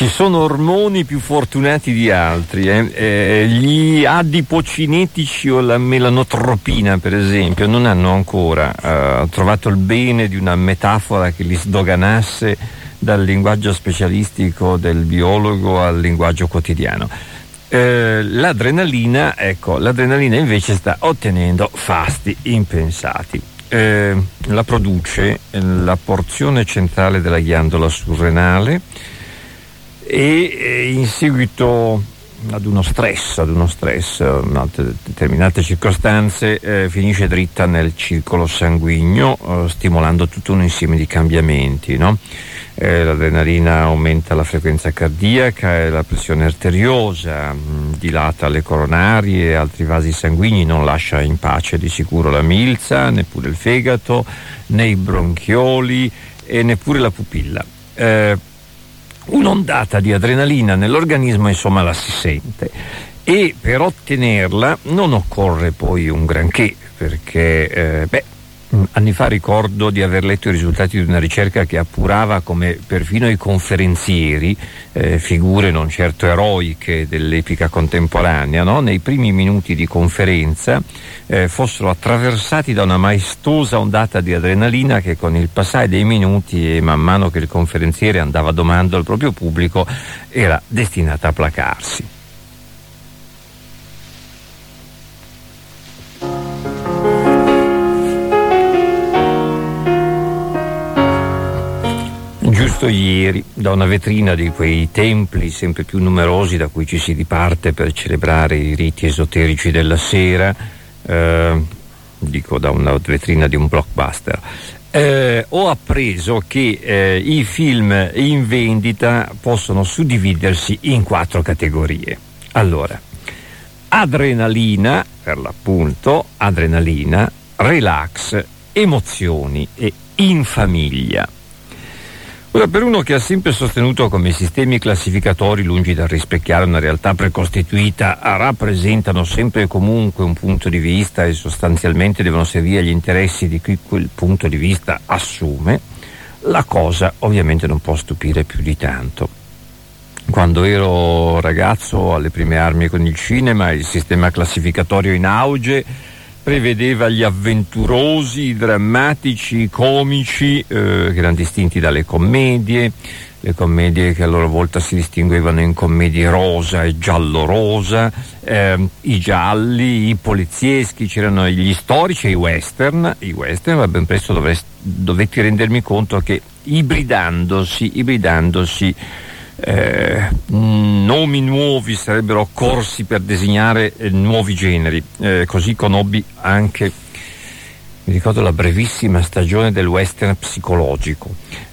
Ci sono ormoni più fortunati di altri, gli adipocinetici o la melanotropina, per esempio, non hanno ancora trovato il bene di una metafora che li sdoganasse dal linguaggio specialistico del biologo al linguaggio quotidiano. L'adrenalina invece sta ottenendo fasti impensati. La produce la porzione centrale della ghiandola surrenale e in seguito ad uno stress, in determinate circostanze, finisce dritta nel circolo sanguigno, stimolando tutto un insieme di cambiamenti, no? L'adrenalina aumenta la frequenza cardiaca e la pressione arteriosa, dilata le coronarie e altri vasi sanguigni, non lascia in pace di sicuro la milza, neppure il fegato, né i bronchioli e neppure la pupilla. Un'ondata di adrenalina nell'organismo, insomma, la si sente, e per ottenerla non occorre poi un granché, perché anni fa ricordo di aver letto i risultati di una ricerca che appurava come perfino i conferenzieri, figure non certo eroiche dell'epica contemporanea, no? Nei primi minuti di conferenza fossero attraversati da una maestosa ondata di adrenalina che con il passare dei minuti e man mano che il conferenziere andava domando al proprio pubblico era destinata a placarsi. Giusto ieri, da una vetrina di quei templi sempre più numerosi da cui ci si diparte per celebrare i riti esoterici della sera, da una vetrina di un blockbuster, ho appreso che i film in vendita possono suddividersi in 4 categorie. Allora, adrenalina, per l'appunto, relax, emozioni e in famiglia. Ora, per uno che ha sempre sostenuto come i sistemi classificatori, lungi dal rispecchiare una realtà precostituita, rappresentano sempre e comunque un punto di vista e sostanzialmente devono servire agli interessi di chi quel punto di vista assume, la cosa ovviamente non può stupire più di tanto. Quando ero ragazzo, alle prime armi con il cinema, il sistema classificatorio in auge prevedeva gli avventurosi, i drammatici, i comici, che erano distinti dalle commedie, le commedie che a loro volta si distinguevano in commedie rosa e giallo-rosa, i gialli, i polizieschi, c'erano gli storici e i western, ma ben presto dovetti rendermi conto che ibridandosi, nomi nuovi sarebbero occorsi per designare nuovi generi, così conobbi anche, mi ricordo, la brevissima stagione del western psicologico.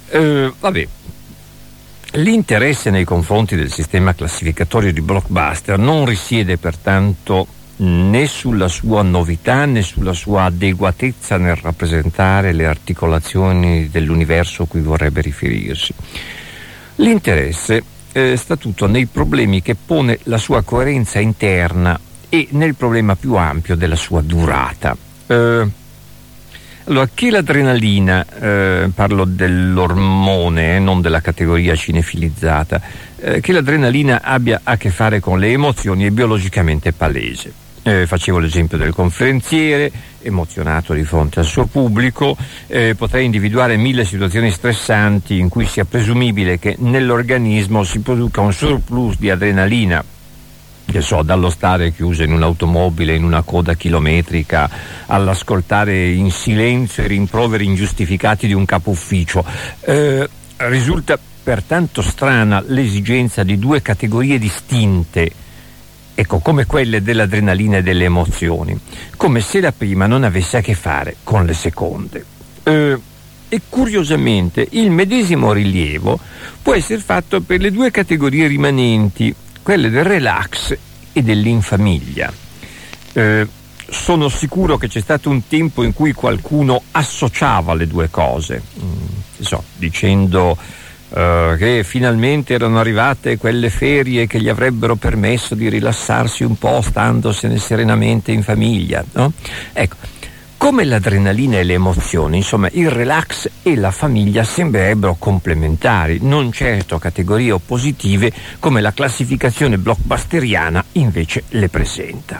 L'interesse nei confronti del sistema classificatorio di blockbuster non risiede pertanto né sulla sua novità né sulla sua adeguatezza nel rappresentare le articolazioni dell'universo a cui vorrebbe riferirsi. L'interesse sta tutto nei problemi che pone la sua coerenza interna e nel problema più ampio della sua durata. Allora, che l'adrenalina, parlo dell'ormone, non della categoria cinefilizzata, che l'adrenalina abbia a che fare con le emozioni è biologicamente palese. Facevo l'esempio del conferenziere, emozionato di fronte al suo pubblico, potrei individuare 1000 situazioni stressanti in cui sia presumibile che nell'organismo si produca un surplus di adrenalina, che so, dallo stare chiuso in un'automobile in una coda chilometrica all'ascoltare in silenzio i rimproveri ingiustificati di un capo ufficio. Risulta pertanto strana l'esigenza di 2 categorie distinte, ecco, come quelle dell'adrenalina e delle emozioni, come se la prima non avesse a che fare con le seconde. E curiosamente il medesimo rilievo può essere fatto per le 2 categorie rimanenti, quelle del relax e dell'infamiglia. Sono sicuro che c'è stato un tempo in cui qualcuno associava le 2 cose, dicendo che finalmente erano arrivate quelle ferie che gli avrebbero permesso di rilassarsi un po' standosene serenamente in famiglia, no? Ecco, Come l'adrenalina e le emozioni, insomma, il relax e la famiglia sembrerebbero complementari, non certo categorie oppositive come la classificazione blockbusteriana invece le presenta.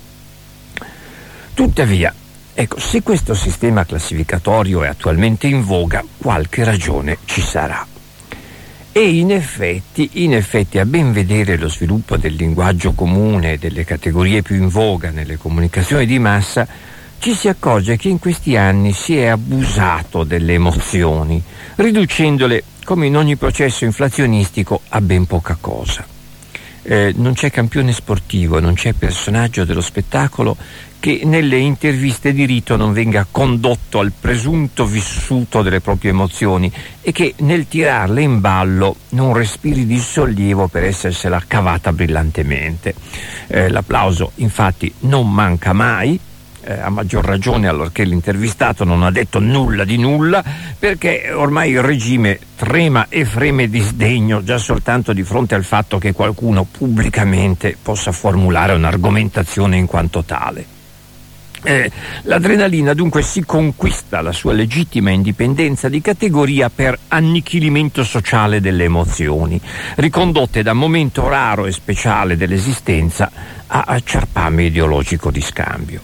Tuttavia, ecco, se questo sistema classificatorio è attualmente in voga, qualche ragione ci sarà. E in effetti, a ben vedere lo sviluppo del linguaggio comune e delle categorie più in voga nelle comunicazioni di massa, ci si accorge che in questi anni si è abusato delle emozioni, riducendole, come in ogni processo inflazionistico, a ben poca cosa. Non c'è campione sportivo, non c'è personaggio dello spettacolo che nelle interviste di rito non venga condotto al presunto vissuto delle proprie emozioni e che nel tirarle in ballo non respiri di sollievo per essersela cavata brillantemente. L'applauso infatti non manca mai, a maggior ragione allorché l'intervistato non ha detto nulla di nulla, perché ormai il regime trema e freme di sdegno già soltanto di fronte al fatto che qualcuno pubblicamente possa formulare un'argomentazione in quanto tale. L'adrenalina dunque si conquista la sua legittima indipendenza di categoria per annichilimento sociale delle emozioni, ricondotte da momento raro e speciale dell'esistenza a ciarpame ideologico di scambio.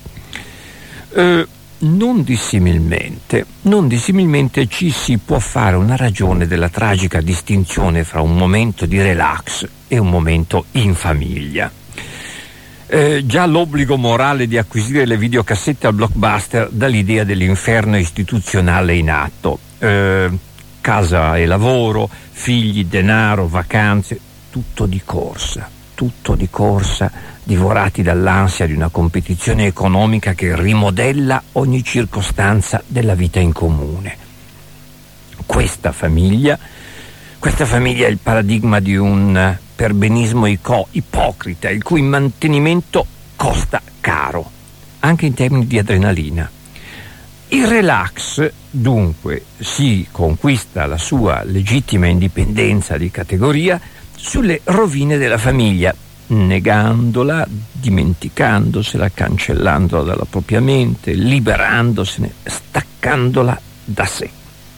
Non dissimilmente ci si può fare una ragione della tragica distinzione fra un momento di relax e un momento in famiglia. Già l'obbligo morale di acquisire le videocassette al Blockbuster dà l'idea dell'inferno istituzionale in atto. Casa e lavoro, figli, denaro, vacanze, tutto di corsa, divorati dall'ansia di una competizione economica che rimodella ogni circostanza della vita in comune. Questa famiglia è il paradigma di un perbenismo ipocrita, il cui mantenimento costa caro, anche in termini di adrenalina. Il relax, dunque, si conquista la sua legittima indipendenza di categoria sulle rovine della famiglia, negandola, dimenticandosela, cancellandola dalla propria mente, liberandosene, staccandola da sé.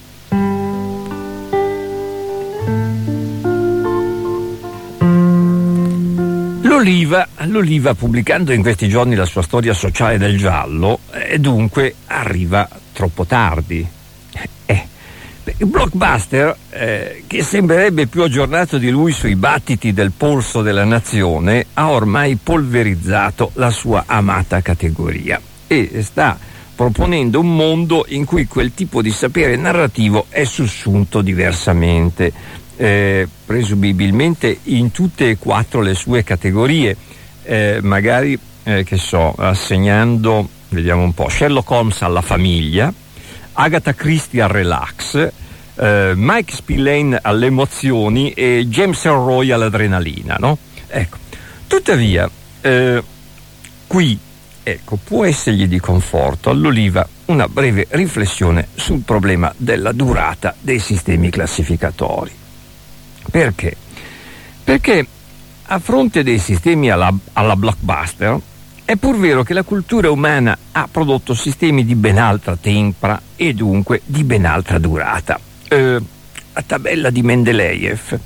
L'Oliva, pubblicando in questi giorni la sua storia sociale del giallo, dunque arriva troppo tardi. Il Blockbuster, che sembrerebbe più aggiornato di lui sui battiti del polso della nazione, ha ormai polverizzato la sua amata categoria e sta proponendo un mondo in cui quel tipo di sapere narrativo è sussunto diversamente, presumibilmente in tutte e quattro le sue categorie, magari assegnando, vediamo un po', Sherlock Holmes alla famiglia, Agatha Christie al relax, Mike Spillane alle emozioni e James Ellroy all'adrenalina, no? Ecco. Tuttavia, qui può essergli di conforto all'Oliva una breve riflessione sul problema della durata dei sistemi classificatori. Perché? Perché a fronte dei sistemi alla Blockbuster è pur vero che la cultura umana ha prodotto sistemi di ben altra tempra e dunque di ben altra durata. La tabella di Mendeleev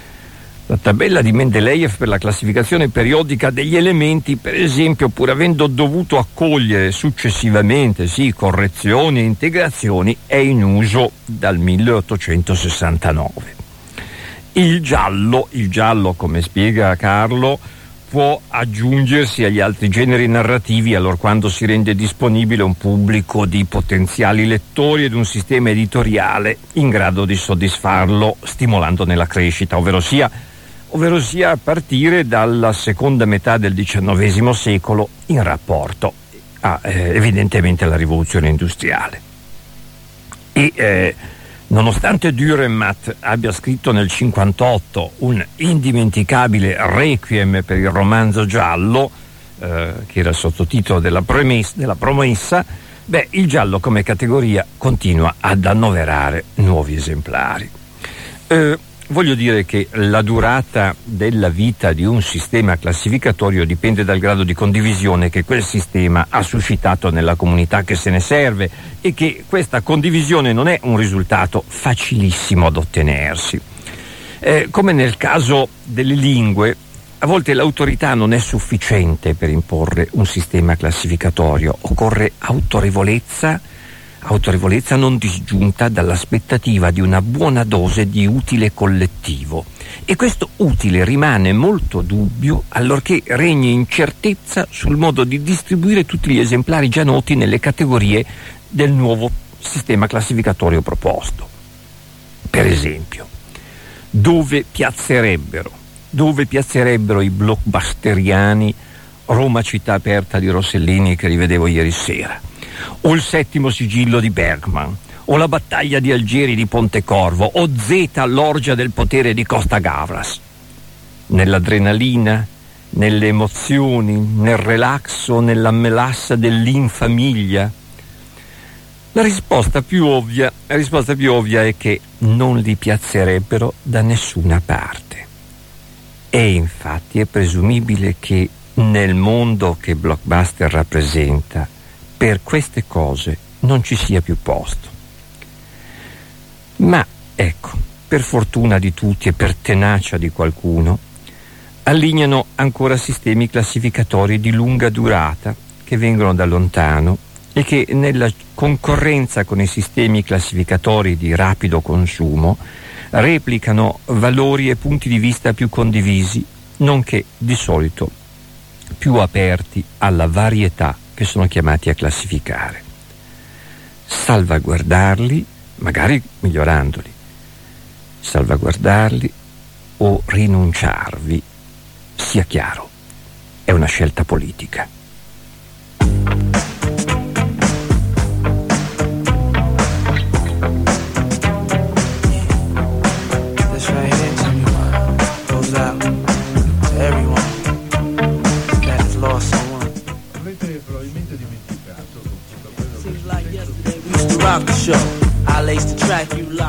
per la classificazione periodica degli elementi, per esempio, pur avendo dovuto accogliere successivamente correzioni e integrazioni, è in uso dal 1869. Il giallo, come spiega Carlo, può aggiungersi agli altri generi narrativi allorquando si rende disponibile un pubblico di potenziali lettori ed un sistema editoriale in grado di soddisfarlo, stimolandone la crescita, ovvero sia a partire dalla seconda metà del XIX secolo in rapporto evidentemente alla rivoluzione industriale. Nonostante Dürrenmatt abbia scritto nel 1958 un indimenticabile requiem per il romanzo giallo, che era il sottotitolo della promessa, il giallo come categoria continua ad annoverare nuovi esemplari. voglio dire che la durata della vita di un sistema classificatorio dipende dal grado di condivisione che quel sistema ha suscitato nella comunità che se ne serve, e che questa condivisione non è un risultato facilissimo ad ottenersi. Come nel caso delle lingue, a volte l'autorità non è sufficiente per imporre un sistema classificatorio, occorre autorevolezza non disgiunta dall'aspettativa di una buona dose di utile collettivo. E questo utile rimane molto dubbio allorché regni incertezza sul modo di distribuire tutti gli esemplari già noti nelle categorie del nuovo sistema classificatorio proposto. Per esempio, dove piazzerebbero i blockbusteriani Roma città aperta di Rossellini, che rivedevo ieri sera, o il settimo sigillo di Bergman, o la battaglia di Algeri di Pontecorvo, o Zeta, l'orgia del potere di Costa Gavras? Nell'adrenalina, nelle emozioni, nel relax o nella melassa dell'infamiglia? La risposta più ovvia è che non li piazzerebbero da nessuna parte. E infatti è presumibile che nel mondo che Blockbuster rappresenta, per queste cose non ci sia più posto. Ma ecco, per fortuna di tutti e per tenacia di qualcuno, allineano ancora sistemi classificatori di lunga durata che vengono da lontano e che nella concorrenza con i sistemi classificatori di rapido consumo replicano valori e punti di vista più condivisi, nonché di solito più aperti alla varietà che sono chiamati a classificare. Salvaguardarli, magari migliorandoli, salvaguardarli o rinunciarvi, sia chiaro, è una scelta politica. Rock the show. I lace the track, you lock.